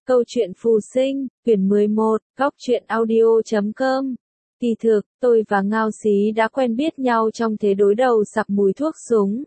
Câu chuyện phù sinh, quyển 11, góc truyện audio.com. Kỳ thực, tôi và Ngao Xí đã quen biết nhau trong thế đối đầu sặc mùi thuốc súng.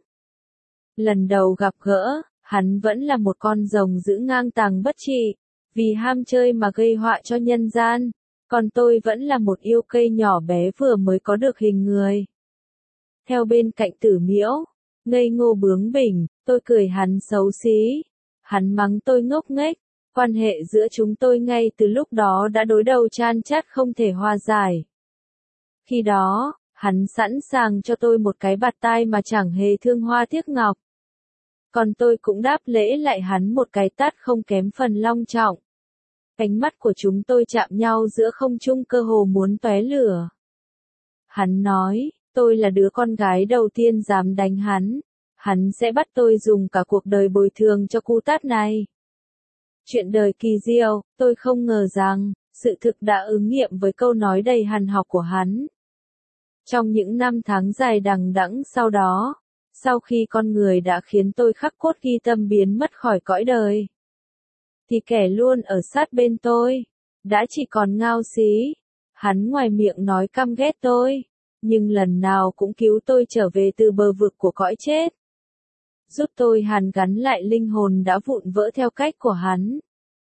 Lần đầu gặp gỡ, hắn vẫn là một con rồng dữ ngang tàng bất trị, vì ham chơi mà gây họa cho nhân gian, còn tôi vẫn là một yêu cây nhỏ bé vừa mới có được hình người. Theo bên cạnh Tử Miễu, ngây ngô bướng bỉnh, tôi cười hắn xấu xí, hắn mắng tôi ngốc nghếch. Quan hệ giữa chúng tôi ngay từ lúc đó đã đối đầu chan chát không thể hòa giải. Khi đó, hắn sẵn sàng cho tôi một cái bạt tai mà chẳng hề thương hoa tiếc ngọc. Còn tôi cũng đáp lễ lại hắn một cái tát không kém phần long trọng. Ánh mắt của chúng tôi chạm nhau giữa không trung cơ hồ muốn tóe lửa. Hắn nói, tôi là đứa con gái đầu tiên dám đánh hắn. Hắn sẽ bắt tôi dùng cả cuộc đời bồi thường cho cú tát này. Chuyện đời kỳ diệu, tôi không ngờ rằng, sự thực đã ứng nghiệm với câu nói đầy hằn học của hắn. Trong những năm tháng dài đằng đẵng sau đó, sau khi con người đã khiến tôi khắc cốt ghi tâm biến mất khỏi cõi đời, thì kẻ luôn ở sát bên tôi, đã chỉ còn Ngao Xí. Hắn ngoài miệng nói căm ghét tôi, nhưng lần nào cũng cứu tôi trở về từ bờ vực của cõi chết. Giúp tôi hàn gắn lại linh hồn đã vụn vỡ theo cách của hắn.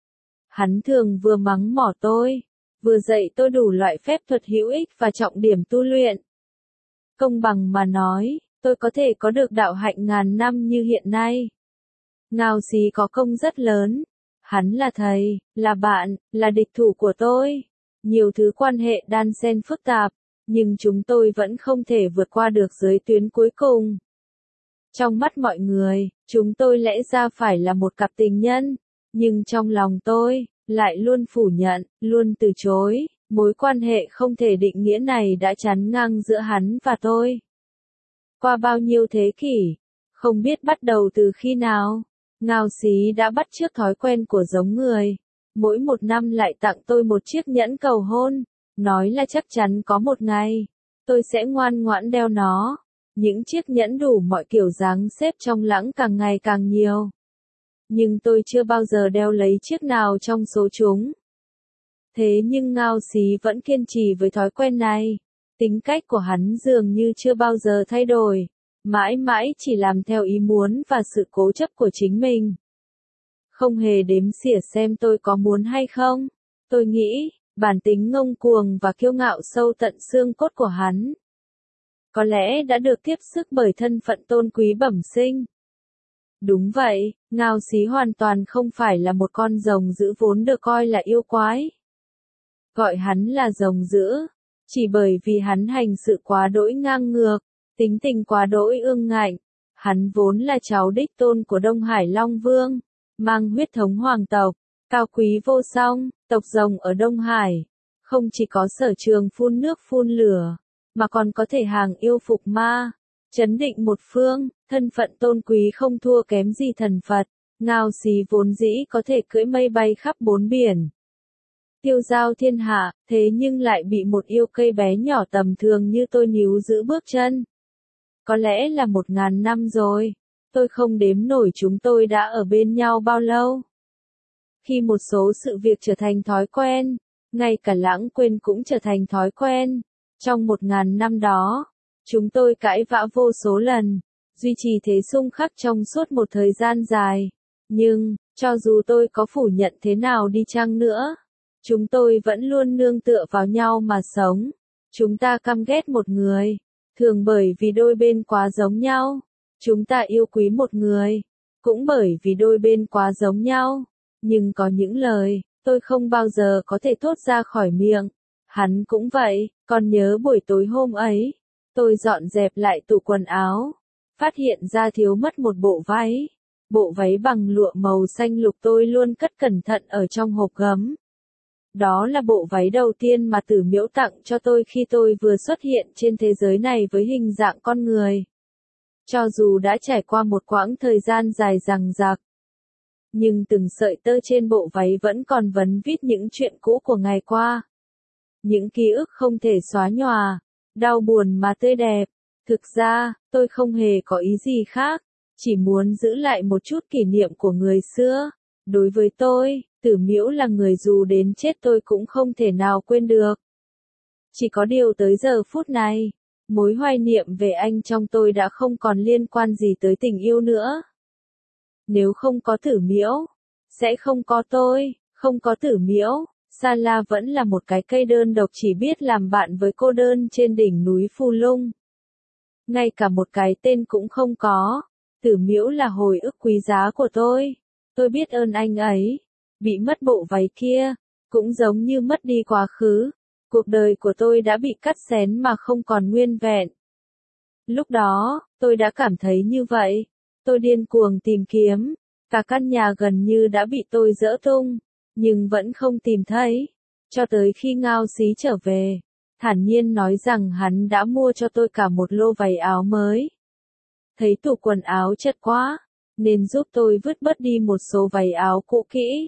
Hắn thường vừa mắng mỏ tôi, vừa dạy tôi đủ loại phép thuật hữu ích và trọng điểm tu luyện. Công bằng mà nói, tôi có thể có được đạo hạnh ngàn năm như hiện nay. Ngao Xí có công rất lớn. Hắn là thầy, là bạn, là địch thủ của tôi. Nhiều thứ quan hệ đan xen phức tạp, nhưng chúng tôi vẫn không thể vượt qua được giới tuyến cuối cùng. Trong mắt mọi người, chúng tôi lẽ ra phải là một cặp tình nhân, nhưng trong lòng tôi, lại luôn phủ nhận, luôn từ chối, mối quan hệ không thể định nghĩa này đã chắn ngang giữa hắn và tôi. Qua bao nhiêu thế kỷ, không biết bắt đầu từ khi nào, Ngao Xí đã bắt chước thói quen của giống người. Mỗi một năm lại tặng tôi một chiếc nhẫn cầu hôn, nói là chắc chắn có một ngày, tôi sẽ ngoan ngoãn đeo nó. Những chiếc nhẫn đủ mọi kiểu dáng xếp trong lãng càng ngày càng nhiều. Nhưng tôi chưa bao giờ đeo lấy chiếc nào trong số chúng. Thế nhưng Ngao Xí vẫn kiên trì với thói quen này. Tính cách của hắn dường như chưa bao giờ thay đổi. Mãi mãi chỉ làm theo ý muốn và sự cố chấp của chính mình. Không hề đếm xỉa xem tôi có muốn hay không. Tôi nghĩ, bản tính ngông cuồng và kiêu ngạo sâu tận xương cốt của hắn có lẽ đã được tiếp sức bởi thân phận tôn quý bẩm sinh. Đúng vậy, Ngao Xí hoàn toàn không phải là một con rồng dữ vốn được coi là yêu quái. Gọi hắn là rồng dữ, chỉ bởi vì hắn hành sự quá đỗi ngang ngược, tính tình quá đỗi ương ngạnh. Hắn vốn là cháu đích tôn của Đông Hải Long Vương, mang huyết thống hoàng tộc, cao quý vô song, tộc rồng ở Đông Hải. Không chỉ có sở trường phun nước phun lửa, mà còn có thể hàng yêu phục ma, chấn định một phương, thân phận tôn quý không thua kém gì thần Phật. Ngao Xí vốn dĩ có thể cưỡi mây bay khắp bốn biển, tiêu giao thiên hạ, thế nhưng lại bị một yêu cây bé nhỏ tầm thường như tôi níu giữ bước chân. Có lẽ là 1000 năm rồi, tôi không đếm nổi chúng tôi đã ở bên nhau bao lâu. Khi một số sự việc trở thành thói quen, ngay cả lãng quên cũng trở thành thói quen. Trong 1000 năm đó, chúng tôi cãi vã vô số lần, duy trì thế xung khắc trong suốt một thời gian dài. Nhưng, cho dù tôi có phủ nhận thế nào đi chăng nữa, chúng tôi vẫn luôn nương tựa vào nhau mà sống. Chúng ta căm ghét một người, thường bởi vì đôi bên quá giống nhau. Chúng ta yêu quý một người, cũng bởi vì đôi bên quá giống nhau. Nhưng có những lời, tôi không bao giờ có thể thốt ra khỏi miệng. Hắn cũng vậy, còn nhớ buổi tối hôm ấy, tôi dọn dẹp lại tủ quần áo, phát hiện ra thiếu mất một bộ váy. Bộ váy bằng lụa màu xanh lục tôi luôn cất cẩn thận ở trong hộp gấm. Đó là bộ váy đầu tiên mà Tử Miễu tặng cho tôi khi tôi vừa xuất hiện trên thế giới này với hình dạng con người. Cho dù đã trải qua một quãng thời gian dài dằng dặc, nhưng từng sợi tơ trên bộ váy vẫn còn vấn vít những chuyện cũ của ngày qua. Những ký ức không thể xóa nhòa, đau buồn mà tươi đẹp. Thực ra, tôi không hề có ý gì khác, chỉ muốn giữ lại một chút kỷ niệm của người xưa. Đối với tôi, Tử Miễu là người dù đến chết tôi cũng không thể nào quên được. Chỉ có điều tới giờ phút này, mối hoài niệm về anh trong tôi đã không còn liên quan gì tới tình yêu nữa. Nếu không có Tử Miễu, sẽ không có tôi, không có Tử Miễu, Sala vẫn là một cái cây đơn độc chỉ biết làm bạn với cô đơn trên đỉnh núi Phù Lung. Ngay cả một cái tên cũng không có. Tử Miễu là hồi ức quý giá của tôi. Tôi biết ơn anh ấy. Bị mất bộ váy kia, cũng giống như mất đi quá khứ. Cuộc đời của tôi đã bị cắt xén mà không còn nguyên vẹn. Lúc đó, tôi đã cảm thấy như vậy. Tôi điên cuồng tìm kiếm. Cả căn nhà gần như đã bị tôi dỡ tung, nhưng vẫn không tìm thấy. Cho tới khi Ngao Xí trở về, thản nhiên nói rằng hắn đã mua cho tôi cả một lô váy áo mới. Thấy tủ quần áo chật quá, nên giúp tôi vứt bớt đi một số váy áo cũ kỹ.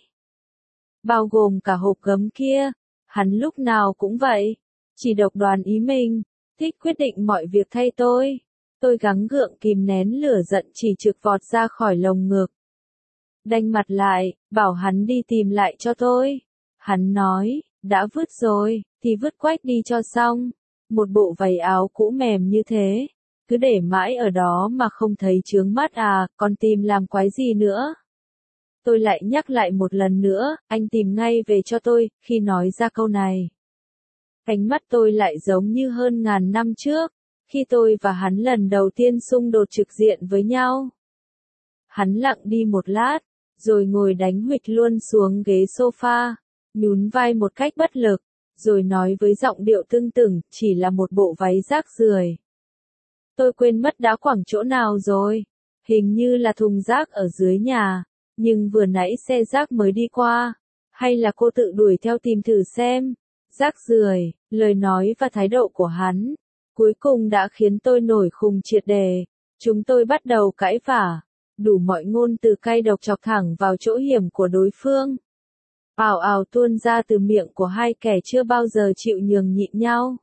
Bao gồm cả hộp gấm kia, hắn lúc nào cũng vậy, chỉ độc đoán ý mình, thích quyết định mọi việc thay tôi. Tôi gắng gượng kìm nén lửa giận chỉ trực vọt ra khỏi lồng ngực. Đanh mặt lại, bảo hắn đi tìm lại cho tôi. Hắn nói, đã vứt rồi, thì vứt quách đi cho xong. Một bộ váy áo cũ mềm như thế, cứ để mãi ở đó mà không thấy chướng mắt à, còn tìm làm quái gì nữa. Tôi lại nhắc lại một lần nữa, anh tìm ngay về cho tôi. Khi nói ra câu này, ánh mắt tôi lại giống như hơn ngàn năm trước, khi tôi và hắn lần đầu tiên xung đột trực diện với nhau. Hắn lặng đi một lát, rồi ngồi đánh huỵch luôn xuống ghế sofa, nhún vai một cách bất lực, rồi nói với giọng điệu tưng tửng, chỉ là một bộ váy rác rưởi. Tôi quên mất đã quẳng chỗ nào rồi, hình như là thùng rác ở dưới nhà, nhưng vừa nãy xe rác mới đi qua, hay là cô tự đuổi theo tìm thử xem. Rác rưởi, lời nói và thái độ của hắn, cuối cùng đã khiến tôi nổi khùng triệt đề. Chúng tôi bắt đầu cãi vã, đủ mọi ngôn từ cay độc chọc thẳng vào chỗ hiểm của đối phương. Ào ào tuôn ra từ miệng của hai kẻ chưa bao giờ chịu nhường nhịn nhau.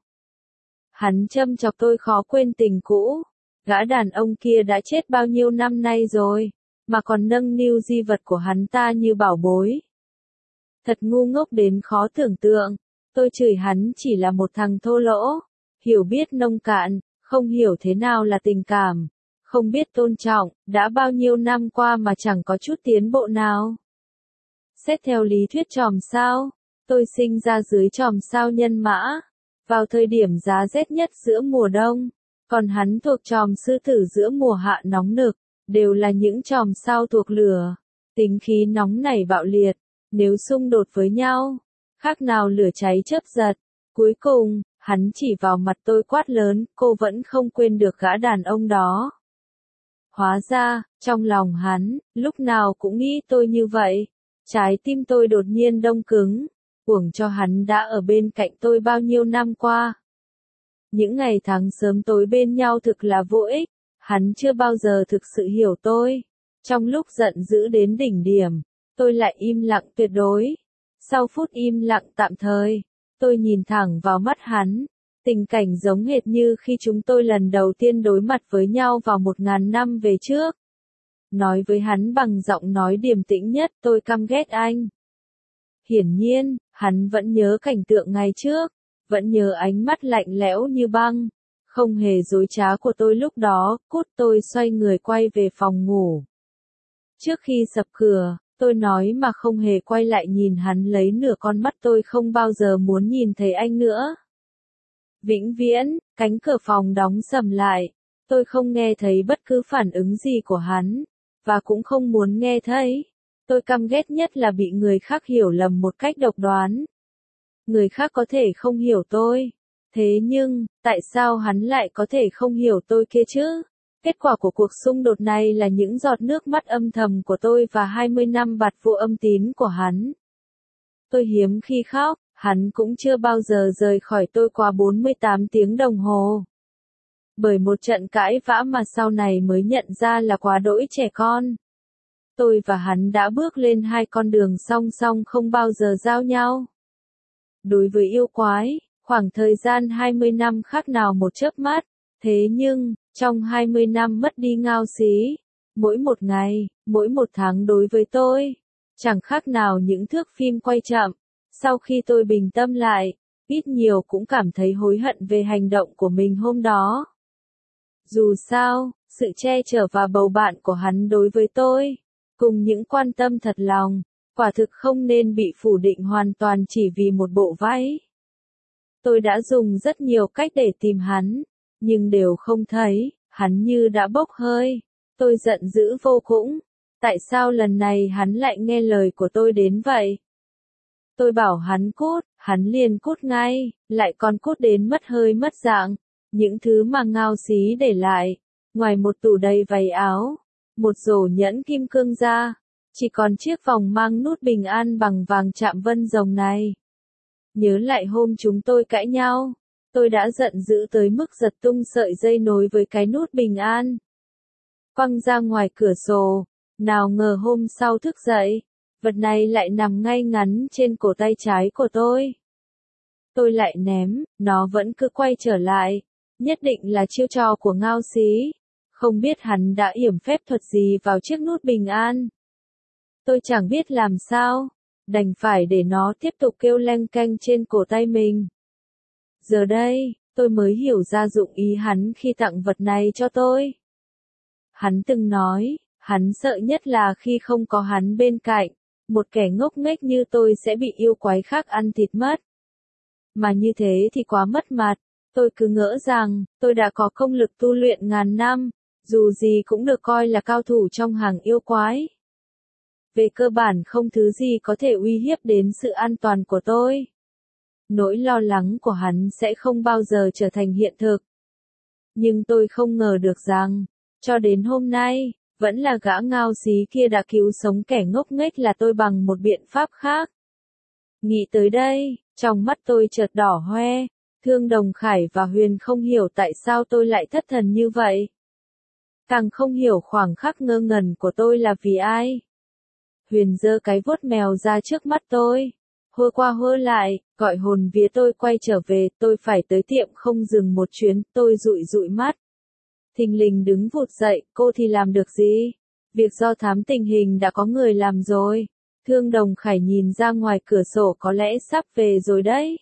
Hắn châm chọc tôi khó quên tình cũ. Gã đàn ông kia đã chết bao nhiêu năm nay rồi, mà còn nâng niu di vật của hắn ta như bảo bối. Thật ngu ngốc đến khó tưởng tượng. Tôi chửi hắn chỉ là một thằng thô lỗ, hiểu biết nông cạn, không hiểu thế nào là tình cảm, không biết tôn trọng, đã bao nhiêu năm qua mà chẳng có chút tiến bộ nào. Xét theo lý thuyết chòm sao, tôi sinh ra dưới chòm sao Nhân Mã, vào thời điểm giá rét nhất giữa mùa đông, còn hắn thuộc chòm Sư Tử giữa mùa hạ nóng nực, đều là những chòm sao thuộc lửa, tính khí nóng nảy bạo liệt, nếu xung đột với nhau, khác nào lửa cháy chớp giật. Cuối cùng, hắn chỉ vào mặt tôi quát lớn, cô vẫn không quên được gã đàn ông đó. Hóa ra, trong lòng hắn, lúc nào cũng nghĩ tôi như vậy. Trái tim tôi đột nhiên đông cứng, uổng cho hắn đã ở bên cạnh tôi bao nhiêu năm qua. Những ngày tháng sớm tối bên nhau thực là vô ích, hắn chưa bao giờ thực sự hiểu tôi. Trong lúc giận dữ đến đỉnh điểm, tôi lại im lặng tuyệt đối. Sau phút im lặng tạm thời, tôi nhìn thẳng vào mắt hắn, tình cảnh giống hệt như khi chúng tôi lần đầu tiên đối mặt với nhau vào 1000 năm về trước. Nói với hắn bằng giọng nói điềm tĩnh nhất, tôi căm ghét anh. Hiển nhiên, hắn vẫn nhớ cảnh tượng ngày trước, vẫn nhớ ánh mắt lạnh lẽo như băng, không hề dối trá của tôi lúc đó. Cút, tôi xoay người quay về phòng ngủ. Trước khi sập cửa, tôi nói mà không hề quay lại nhìn hắn lấy nửa con mắt, tôi không bao giờ muốn nhìn thấy anh nữa. Vĩnh viễn, cánh cửa phòng đóng sầm lại, tôi không nghe thấy bất cứ phản ứng gì của hắn, và cũng không muốn nghe thấy. Tôi căm ghét nhất là bị người khác hiểu lầm một cách độc đoán. Người khác có thể không hiểu tôi, thế nhưng, tại sao hắn lại có thể không hiểu tôi kia chứ? Kết quả của cuộc xung đột này là những giọt nước mắt âm thầm của tôi và 20 năm bạt vô âm tín của hắn. Tôi hiếm khi khóc, hắn cũng chưa bao giờ rời khỏi tôi qua 48 tiếng đồng hồ. Bởi một trận cãi vã mà sau này mới nhận ra là quá đỗi trẻ con. Tôi và hắn đã bước lên hai con đường song song không bao giờ giao nhau. Đối với yêu quái, khoảng thời gian 20 năm khác nào một chớp mắt, thế nhưng, trong 20 năm mất đi Ngao Xí, mỗi một ngày, mỗi một tháng đối với tôi, Chẳng khác nào những thước phim quay chậm. Sau khi tôi bình tâm lại, ít nhiều cũng cảm thấy hối hận về hành động của mình hôm đó. Dù sao, sự che chở và bầu bạn của hắn đối với tôi, cùng những quan tâm thật lòng, quả thực không nên bị phủ định hoàn toàn chỉ vì một bộ váy. Tôi đã dùng rất nhiều cách để tìm hắn, nhưng đều không thấy, hắn như đã bốc hơi. Tôi giận dữ vô cùng. Tại sao lần này hắn lại nghe lời của tôi đến vậy? Tôi bảo hắn cút, hắn liền cút ngay, lại còn cút đến mất hơi mất dạng. Những thứ mà Ngao Xí để lại, ngoài một tủ đầy váy áo, một rổ nhẫn kim cương ra, chỉ còn chiếc vòng mang nút bình an bằng vàng chạm vân rồng này. Nhớ lại hôm chúng tôi cãi nhau, tôi đã giận dữ tới mức giật tung sợi dây nối với cái nút bình an. Quăng ra ngoài cửa sổ, nào ngờ hôm sau thức dậy, vật này lại nằm ngay ngắn trên cổ tay trái của tôi. Tôi lại ném, nó vẫn cứ quay trở lại, nhất định là chiêu trò của Ngao Xí, không biết hắn đã yểm phép thuật gì vào chiếc nút bình an. Tôi chẳng biết làm sao, đành phải để nó tiếp tục kêu leng keng trên cổ tay mình. Giờ đây, tôi mới hiểu ra dụng ý hắn khi tặng vật này cho tôi. Hắn từng nói, hắn sợ nhất là khi không có hắn bên cạnh, một kẻ ngốc nghếch như tôi sẽ bị yêu quái khác ăn thịt mất. Mà như thế thì quá mất mặt, tôi cứ ngỡ rằng, tôi đã có công lực tu luyện ngàn năm, dù gì cũng được coi là cao thủ trong hàng yêu quái. Về cơ bản không thứ gì có thể uy hiếp đến sự an toàn của tôi. Nỗi lo lắng của hắn sẽ không bao giờ trở thành hiện thực. Nhưng tôi không ngờ được rằng, cho đến hôm nay, vẫn là gã Ngao Xí kia đã cứu sống kẻ ngốc nghếch là tôi bằng một biện pháp khác. Nghĩ tới đây, trong mắt tôi chợt đỏ hoe, Thương Đồng Khải và Huyền không hiểu tại sao tôi lại thất thần như vậy. Càng không hiểu khoảng khắc ngơ ngẩn của tôi là vì ai. Huyền giơ cái vuốt mèo ra trước mắt tôi, hơ qua hơ lại, gọi hồn vía tôi quay trở về, tôi phải tới tiệm không dừng một chuyến, tôi dụi dụi mắt. Thình lình đứng vụt dậy, cô thì làm được gì? Việc do thám tình hình đã có người làm rồi. Thương Đồng Khải nhìn ra ngoài cửa sổ có lẽ sắp về rồi đấy.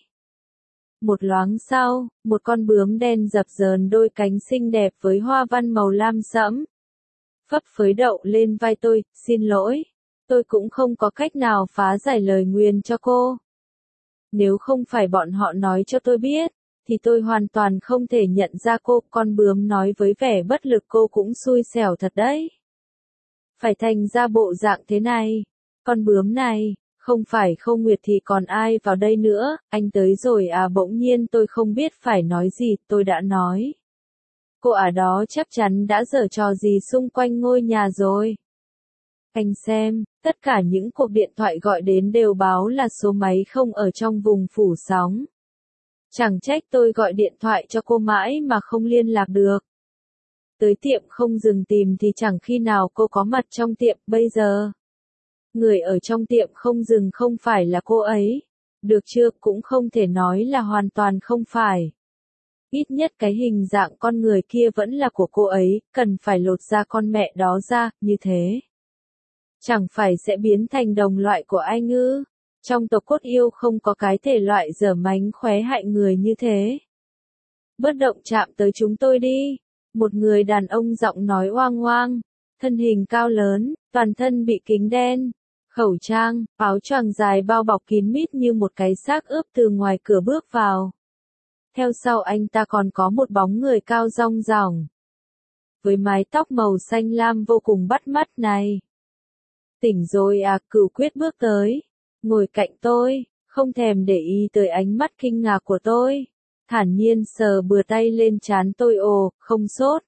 Một loáng sau, một con bướm đen dập dờn đôi cánh xinh đẹp với hoa văn màu lam sẫm. Phấp phới đậu lên vai tôi, xin lỗi. Tôi cũng không có cách nào phá giải lời nguyền cho cô. Nếu không phải bọn họ nói cho tôi biết, thì tôi hoàn toàn không thể nhận ra cô. Con bướm nói với vẻ bất lực, cô cũng xui xẻo thật đấy. Phải thành ra bộ dạng thế này. Con bướm này, không phải Khâu Nguyệt thì còn ai vào đây nữa, anh tới rồi à? Bỗng nhiên tôi không biết phải nói gì, tôi đã nói. Cô ở đó chắc chắn đã giở trò gì xung quanh ngôi nhà rồi. Anh xem, tất cả những cuộc điện thoại gọi đến đều báo là số máy không ở trong vùng phủ sóng. Chẳng trách tôi gọi điện thoại cho cô mãi mà không liên lạc được. Tới tiệm không dừng tìm thì chẳng khi nào cô có mặt trong tiệm bây giờ. Người ở trong tiệm không dừng không phải là cô ấy. Được chưa, cũng không thể nói là hoàn toàn không phải. Ít nhất cái hình dạng con người kia vẫn là của cô ấy, cần phải lột da con mẹ đó ra, như thế. Chẳng phải sẽ biến thành đồng loại của anh ư? Trong tộc cốt yêu không có cái thể loại dở mánh khóe hại người như thế. Bất động chạm tới chúng tôi đi. Một người đàn ông giọng nói oang oang, thân hình cao lớn, toàn thân bị kính đen, khẩu trang, áo choàng dài bao bọc kín mít như một cái xác ướp từ ngoài cửa bước vào. Theo sau anh ta còn có một bóng người cao rong ròng, với mái tóc màu xanh lam vô cùng bắt mắt này. Tỉnh rồi à? Cửu Quyết bước tới, ngồi cạnh tôi, không thèm để ý tới ánh mắt kinh ngạc của tôi. Thản nhiên sờ bừa tay lên trán tôi, ồ, không sốt.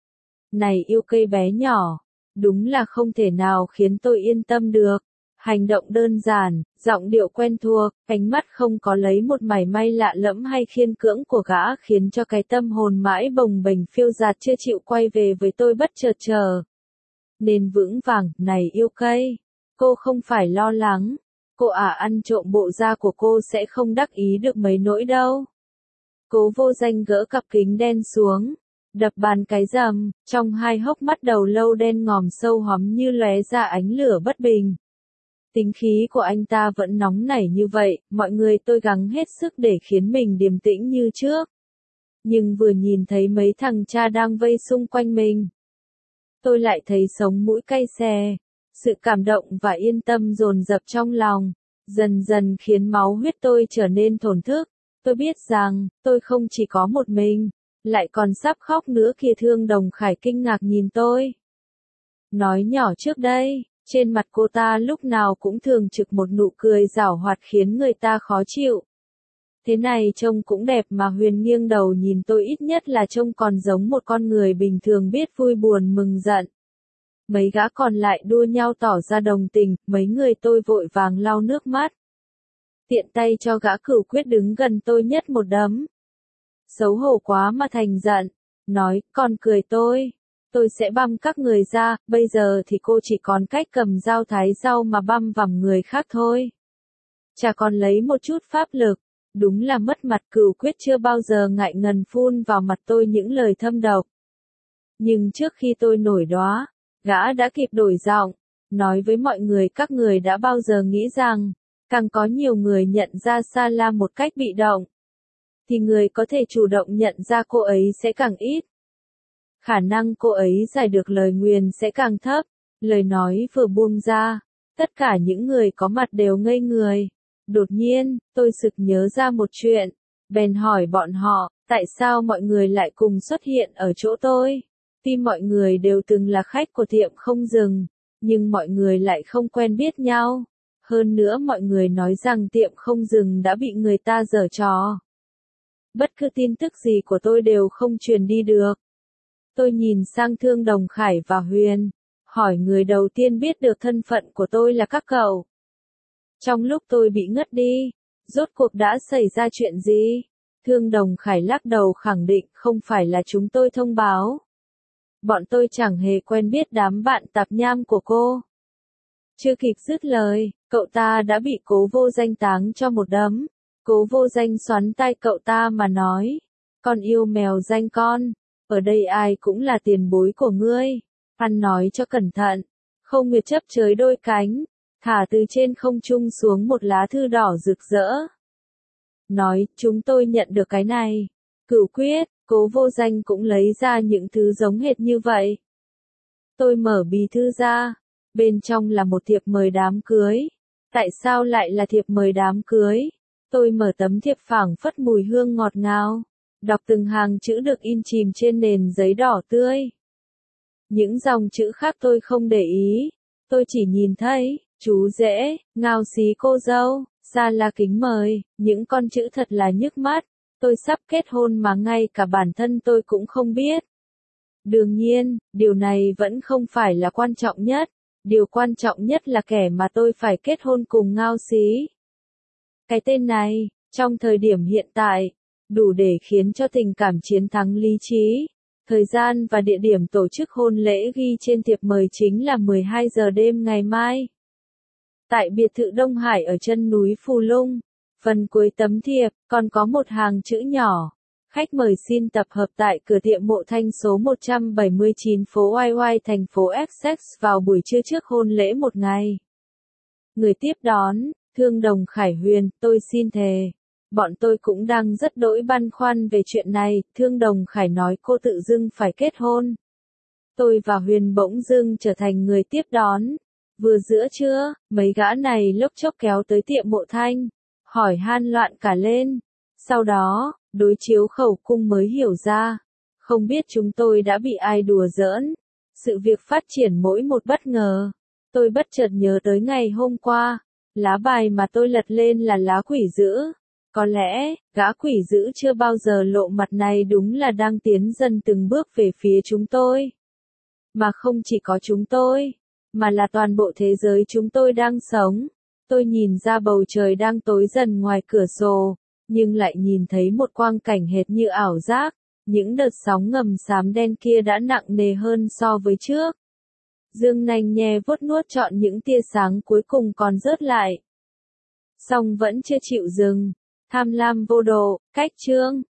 Này yêu cây bé nhỏ, đúng là không thể nào khiến tôi yên tâm được. Hành động đơn giản, giọng điệu quen thuộc, ánh mắt không có lấy một mảy may lạ lẫm hay khiên cưỡng của gã khiến cho cái tâm hồn mãi bồng bềnh phiêu dạt chưa chịu quay về với tôi bất chợt chờ. Nên vững vàng, này yêu cây, cô không phải lo lắng. Cô ăn trộm bộ da của cô sẽ không đắc ý được mấy nỗi đâu. Cố Vô Danh gỡ cặp kính đen xuống, đập bàn cái rầm, trong hai hốc mắt đầu lâu đen ngòm sâu hóm như lóe ra ánh lửa bất bình. Tính khí của anh ta vẫn nóng nảy như vậy, mọi người tôi gắng hết sức để khiến mình điềm tĩnh như trước. Nhưng vừa nhìn thấy mấy thằng cha đang vây xung quanh mình, tôi lại thấy sống mũi cay xè. Sự cảm động và yên tâm dồn dập trong lòng, dần dần khiến máu huyết tôi trở nên thổn thức. Tôi biết rằng, tôi không chỉ có một mình, lại còn sắp khóc nữa kìa. Thương Đồng Khải kinh ngạc nhìn tôi. Nói nhỏ trước đây, trên mặt cô ta lúc nào cũng thường trực một nụ cười giảo hoạt khiến người ta khó chịu. Thế này trông cũng đẹp mà. Huyền nghiêng đầu nhìn tôi, ít nhất là trông còn giống một con người bình thường biết vui buồn mừng giận. Mấy gã còn lại đua nhau tỏ ra đồng tình, mấy người tôi vội vàng lau nước mắt. Tiện tay cho gã Cửu Quyết đứng gần tôi nhất một đấm. Xấu hổ quá mà thành giận, nói, còn cười tôi sẽ băm các người ra, bây giờ thì cô chỉ còn cách cầm dao thái rau mà băm vằm người khác thôi. Chả còn lấy một chút pháp lực, đúng là mất mặt. Cửu Quyết chưa bao giờ ngại ngần phun vào mặt tôi những lời thâm độc. Nhưng trước khi tôi nổi đoá, gã đã kịp đổi giọng, nói với mọi người, các người đã bao giờ nghĩ rằng, càng có nhiều người nhận ra Sala một cách bị động, thì người có thể chủ động nhận ra cô ấy sẽ càng ít. Khả năng cô ấy giải được lời nguyền sẽ càng thấp. Lời nói vừa buông ra, tất cả những người có mặt đều ngây người. Đột nhiên, tôi sực nhớ ra một chuyện, bèn hỏi bọn họ, tại sao mọi người lại cùng xuất hiện ở chỗ tôi? Tuy mọi người đều từng là khách của tiệm không dừng, nhưng mọi người lại không quen biết nhau. Hơn nữa mọi người nói rằng tiệm không dừng đã bị người ta giở trò. Bất cứ tin tức gì của tôi đều không truyền đi được. Tôi nhìn sang Thương Đồng Khải và Huyền, hỏi người đầu tiên biết được thân phận của tôi là các cậu. Trong lúc tôi bị ngất đi, rốt cuộc đã xảy ra chuyện gì? Thương Đồng Khải lắc đầu khẳng định không phải là chúng tôi thông báo. Bọn tôi chẳng hề quen biết đám bạn tạp nham của cô. Chưa kịp dứt lời, cậu ta đã bị Cố Vô Danh táng cho một đấm. Cố Vô Danh xoắn tay cậu ta mà nói, con yêu mèo danh con, ở đây ai cũng là tiền bối của ngươi. Ăn nói cho cẩn thận, không nguyệt chấp chới đôi cánh, thả từ trên không trung xuống một lá thư đỏ rực rỡ. Nói, chúng tôi nhận được cái này. Cửu Quyết, Cố Vô Danh cũng lấy ra những thứ giống hệt như vậy. Tôi mở bì thư ra, bên trong là một thiệp mời đám cưới. Tại sao lại là thiệp mời đám cưới? Tôi mở tấm thiệp phảng phất mùi hương ngọt ngào, đọc từng hàng chữ được in chìm trên nền giấy đỏ tươi. Những dòng chữ khác tôi không để ý, tôi chỉ nhìn thấy, chú rể, Ngao Xí cô dâu, Sala kính mời, những con chữ thật là nhức mắt. Tôi sắp kết hôn mà ngay cả bản thân tôi cũng không biết. Đương nhiên, điều này vẫn không phải là quan trọng nhất. Điều quan trọng nhất là kẻ mà tôi phải kết hôn cùng Ngao Xí. Cái tên này, trong thời điểm hiện tại, đủ để khiến cho tình cảm chiến thắng lý trí. Thời gian và địa điểm tổ chức hôn lễ ghi trên thiệp mời chính là 12 giờ đêm ngày mai. Tại biệt thự Đông Hải ở chân núi Phù Lung. Phần cuối tấm thiệp, còn có một hàng chữ nhỏ. Khách mời xin tập hợp tại cửa tiệm Mộ Thanh số 179 phố YY thành phố Essex vào buổi trưa trước hôn lễ một ngày. Người tiếp đón, Thương Đồng Khải Huyền, tôi xin thề. Bọn tôi cũng đang rất đỗi băn khoăn về chuyện này. Thương Đồng Khải nói cô tự dưng phải kết hôn. Tôi và Huyền bỗng dưng trở thành người tiếp đón. Vừa giữa trưa, mấy gã này lốc chốc kéo tới tiệm Mộ Thanh. Hỏi han loạn cả lên. Sau đó, đối chiếu khẩu cung mới hiểu ra. Không biết chúng tôi đã bị ai đùa giỡn. Sự việc phát triển mỗi một bất ngờ. Tôi bất chợt nhớ tới ngày hôm qua. Lá bài mà tôi lật lên là lá quỷ dữ. Có lẽ, gã quỷ dữ chưa bao giờ lộ mặt này đúng là đang tiến dần từng bước về phía chúng tôi. Mà không chỉ có chúng tôi, mà là toàn bộ thế giới chúng tôi đang sống. Tôi nhìn ra bầu trời đang tối dần ngoài cửa sổ, nhưng lại nhìn thấy một quang cảnh hệt như ảo giác. Những đợt sóng ngầm xám đen kia đã nặng nề hơn so với trước. Dương nanh nhe vuốt nuốt trọn những tia sáng cuối cùng còn rớt lại. Song vẫn chưa chịu dừng. Tham lam vô độ, cách chương.